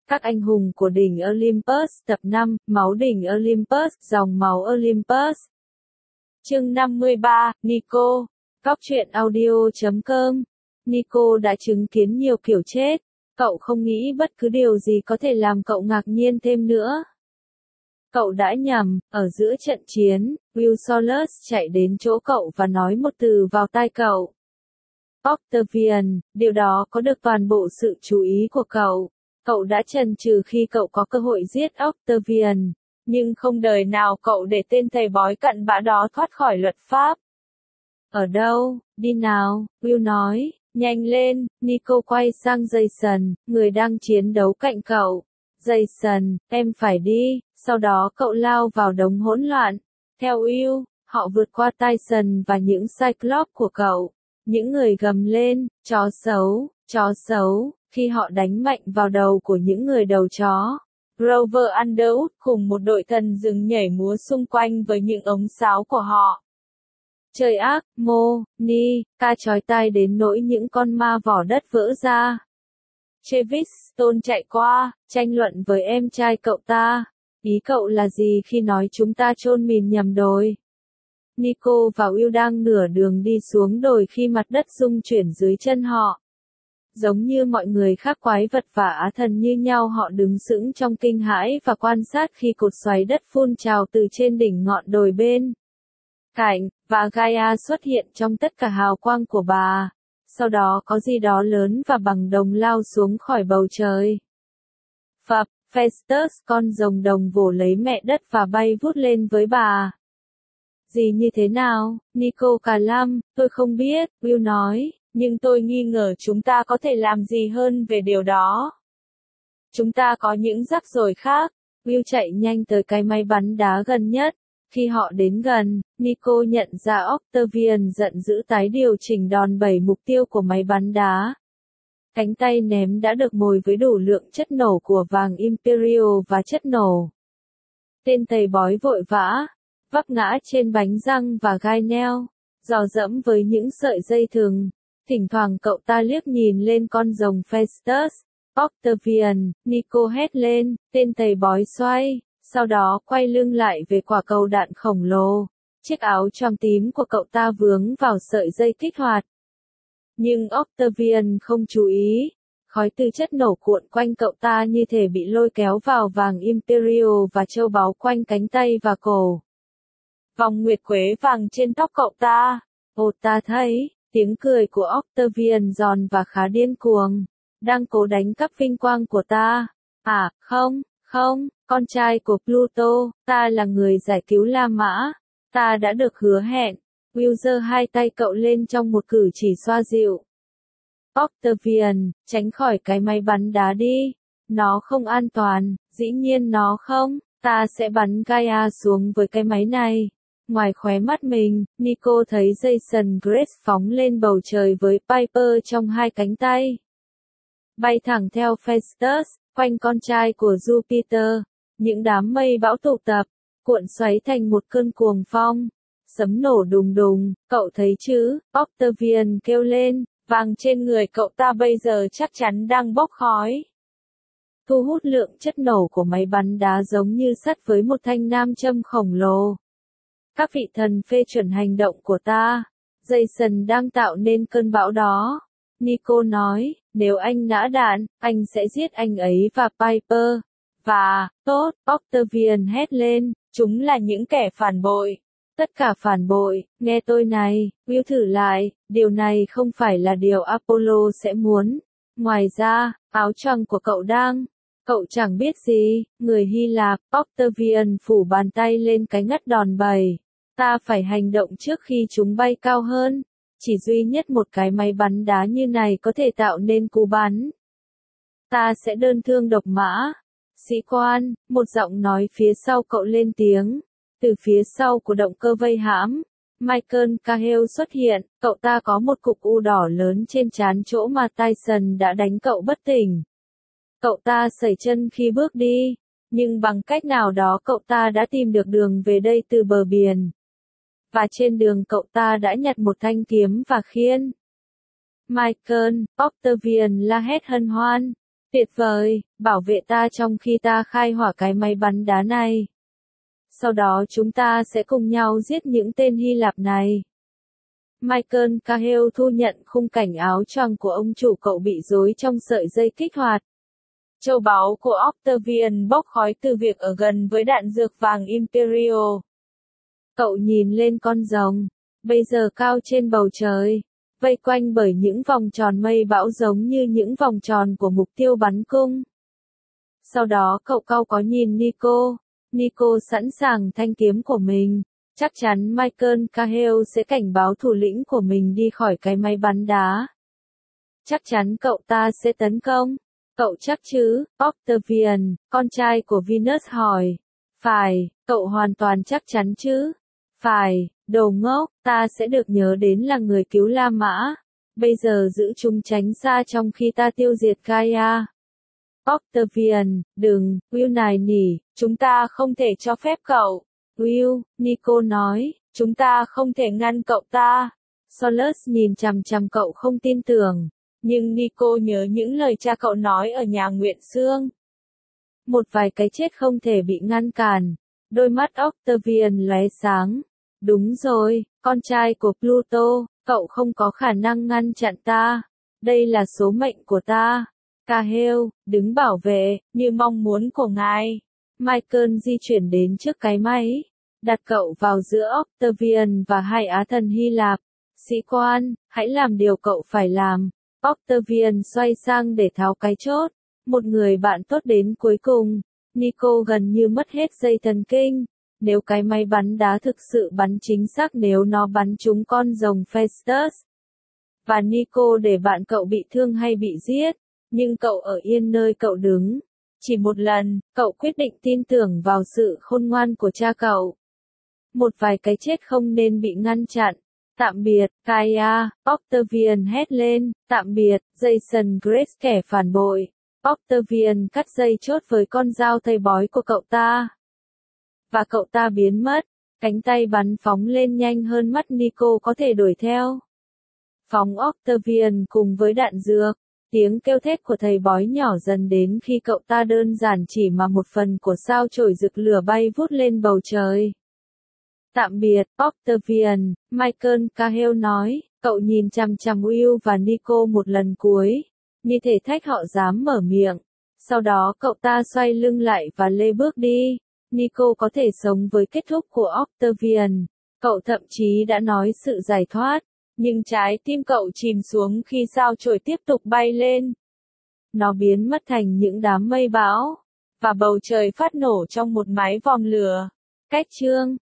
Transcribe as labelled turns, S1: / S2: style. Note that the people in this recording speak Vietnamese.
S1: Các anh hùng của đỉnh Olympus tập 5, máu đỉnh Olympus, dòng máu Olympus. Chương 53, Nico. Góc truyện audio.com. Nico đã chứng kiến nhiều kiểu chết. Cậu không nghĩ bất cứ điều gì có thể làm cậu ngạc nhiên thêm nữa. Cậu đã nhầm, ở giữa trận chiến, Will Solus chạy đến chỗ cậu và nói một từ vào tai cậu. Octavian, điều đó có được toàn bộ sự chú ý của cậu. Cậu đã chần chừ khi cậu có cơ hội giết Octavian, nhưng không đời nào cậu để tên thầy bói cặn bã đó thoát khỏi luật pháp. Ở đâu, đi nào, Will nói, nhanh lên. Nico quay sang Jason, người đang chiến đấu cạnh cậu. Jason, em phải đi. Sau đó cậu lao vào đống hỗn loạn. Theo Will, họ vượt qua Tyson và những Cyclops của cậu. Những người gầm lên, chó xấu, khi họ đánh mạnh vào đầu của những người đầu chó. Grover Underwood cùng một đội thần rừng nhảy múa xung quanh với những ống sáo của họ. Trời ác, Ni, ca chói tai đến nỗi những con ma vỏ đất vỡ ra. Travis Stone chạy qua, tranh luận với em trai cậu ta. Ý cậu là gì khi nói chúng ta chôn mìn nhầm đồi? Nico và Will đang nửa đường đi xuống đồi khi mặt đất rung chuyển dưới chân họ. Giống như mọi người khác quái vật và á thần như nhau, họ đứng sững trong kinh hãi và quan sát khi cột xoáy đất phun trào từ trên đỉnh ngọn đồi bên cạnh, và Gaia xuất hiện trong tất cả hào quang của bà. Sau đó có gì đó lớn và bằng đồng lao xuống khỏi bầu trời. Phập, Festus, con rồng đồng vồ lấy mẹ đất và bay vút lên với bà. Gì như thế nào? Nico cả lăm, tôi không biết, Will nói, nhưng tôi nghi ngờ chúng ta có thể làm gì hơn về điều đó. Chúng ta có những rắc rối khác. Will chạy nhanh tới cái máy bắn đá gần nhất. Khi họ đến gần, Nico nhận ra Octavian giận dữ tái điều chỉnh đòn bẩy mục tiêu của máy bắn đá. Cánh tay ném đã được mồi với đủ lượng chất nổ của vàng Imperial và chất nổ. Tên thầy bói vội vã, vấp ngã trên bánh răng và gai neo, dò dẫm với những sợi dây thừng. Thỉnh thoảng cậu ta liếc nhìn lên con rồng Festus. Octavian, Nico hét lên, tên thầy bói xoay, sau đó quay lưng lại về quả cầu đạn khổng lồ. Chiếc áo choàng tím của cậu ta vướng vào sợi dây kích hoạt. Nhưng Octavian không chú ý. Khói từ chất nổ cuộn quanh cậu ta như thể bị lôi kéo vào vàng Imperial và châu báu quanh cánh tay và cổ. Vòng nguyệt quế vàng trên tóc cậu ta. Ồ, ta thấy, tiếng cười của Octavian giòn và khá điên cuồng. Đang cố đánh cắp vinh quang của ta. À, không, con trai của Pluto, ta là người giải cứu La Mã. Ta đã được hứa hẹn. Will giơ hai tay cậu lên trong một cử chỉ xoa dịu. Octavian, tránh khỏi cái máy bắn đá đi. Nó không an toàn, dĩ nhiên nó không. Ta sẽ bắn Gaia xuống với cái máy này. Ngoài khóe mắt mình, Nico thấy Jason Grace phóng lên bầu trời với Piper trong hai cánh tay. Bay thẳng theo Festus, quanh con trai của Jupiter. Những đám mây bão tụ tập, cuộn xoáy thành một cơn cuồng phong. Sấm nổ đùng đùng, cậu thấy chứ? Octavian kêu lên, vàng trên người cậu ta bây giờ chắc chắn đang bốc khói. Thu hút lượng chất nổ của máy bắn đá giống như sắt với một thanh nam châm khổng lồ. Các vị thần phê chuẩn hành động của ta. Jason đang tạo nên cơn bão đó. Nico nói, nếu anh nã đạn, anh sẽ giết anh ấy và Piper. Và, tốt, Octavian hét lên, chúng là những kẻ phản bội. Tất cả phản bội, nghe tôi này, Will thử lại, điều này không phải là điều Apollo sẽ muốn. Ngoài ra, áo choàng của cậu chẳng biết gì, người Hy Lạp, Octavian phủ bàn tay lên cái ngắt đòn bẩy. Ta phải hành động trước khi chúng bay cao hơn. Chỉ duy nhất một cái máy bắn đá như này có thể tạo nên cú bắn. Ta sẽ đơn thương độc mã. Sĩ quan, một giọng nói phía sau cậu lên tiếng. Từ phía sau của động cơ vây hãm, Michael Cahill xuất hiện, cậu ta có một cục u đỏ lớn trên trán chỗ mà Tyson đã đánh cậu bất tỉnh. Cậu ta sẩy chân khi bước đi, nhưng bằng cách nào đó cậu ta đã tìm được đường về đây từ bờ biển. Và trên đường cậu ta đã nhặt một thanh kiếm và khiên. Michael, Octavian la hét hân hoan. Tuyệt vời, bảo vệ ta trong khi ta khai hỏa cái máy bắn đá này. Sau đó chúng ta sẽ cùng nhau giết những tên Hy Lạp này. Michael Cahill thu nhận khung cảnh áo choàng của ông chủ cậu bị rối trong sợi dây kích hoạt. Châu báu của Octavian bốc khói từ việc ở gần với đạn dược vàng Imperial. Cậu nhìn lên con rồng, bây giờ cao trên bầu trời, vây quanh bởi những vòng tròn mây bão giống như những vòng tròn của mục tiêu bắn cung. Sau đó cậu cau có nhìn Nico. Nico sẵn sàng thanh kiếm của mình. Chắc chắn Michael Cahill sẽ cảnh báo thủ lĩnh của mình đi khỏi cái máy bắn đá. Chắc chắn cậu ta sẽ tấn công. Cậu chắc chứ? Octavian, con trai của Venus hỏi. Phải, cậu hoàn toàn chắc chắn chứ? Phải, đồ ngốc, ta sẽ được nhớ đến là người cứu La Mã. Bây giờ giữ chúng tránh xa trong khi ta tiêu diệt Gaia. Octavian, đừng, Will này nỉ, chúng ta không thể cho phép cậu. Will, Nico nói, chúng ta không thể ngăn cậu ta. Solus nhìn chằm chằm cậu không tin tưởng. Nhưng Nico nhớ những lời cha cậu nói ở nhà nguyện xương. Một vài cái chết không thể bị ngăn cản. Đôi mắt Octavian lóe sáng. Đúng rồi, con trai của Pluto, cậu không có khả năng ngăn chặn ta. Đây là số mệnh của ta. Cahill, đứng bảo vệ, như mong muốn của ngài. Michael di chuyển đến trước cái máy. Đặt cậu vào giữa Octavian và hai á thần Hy Lạp. Sĩ quan, hãy làm điều cậu phải làm. Octavian xoay sang để tháo cái chốt. Một người bạn tốt đến cuối cùng. Nico gần như mất hết dây thần kinh. Nếu cái máy bắn đá thực sự bắn chính xác nếu nó bắn trúng con rồng Festus. Và Nico để bạn cậu bị thương hay bị giết. Nhưng cậu ở yên nơi cậu đứng. Chỉ một lần, cậu quyết định tin tưởng vào sự khôn ngoan của cha cậu. Một vài cái chết không nên bị ngăn chặn. Tạm biệt, Gaia, Octavian hét lên, tạm biệt, Jason Grace kẻ phản bội. Octavian cắt dây chốt với con dao thầy bói của cậu ta. Và cậu ta biến mất, cánh tay bắn phóng lên nhanh hơn mắt Nico có thể đuổi theo. Phóng Octavian cùng với đạn dược, tiếng kêu thét của thầy bói nhỏ dần đến khi cậu ta đơn giản chỉ mà một phần của sao chổi rực lửa bay vút lên bầu trời. Tạm biệt, Octavian, Michael Cahill nói, cậu nhìn chằm chằm Will và Nico một lần cuối, như thể thách họ dám mở miệng. Sau đó cậu ta xoay lưng lại và lê bước đi. Nico có thể sống với kết thúc của Octavian. Cậu thậm chí đã nói sự giải thoát. Nhưng trái tim cậu chìm xuống khi sao chổi tiếp tục bay lên. Nó biến mất thành những đám mây bão. Và bầu trời phát nổ trong một mái vòm lửa. Cách chương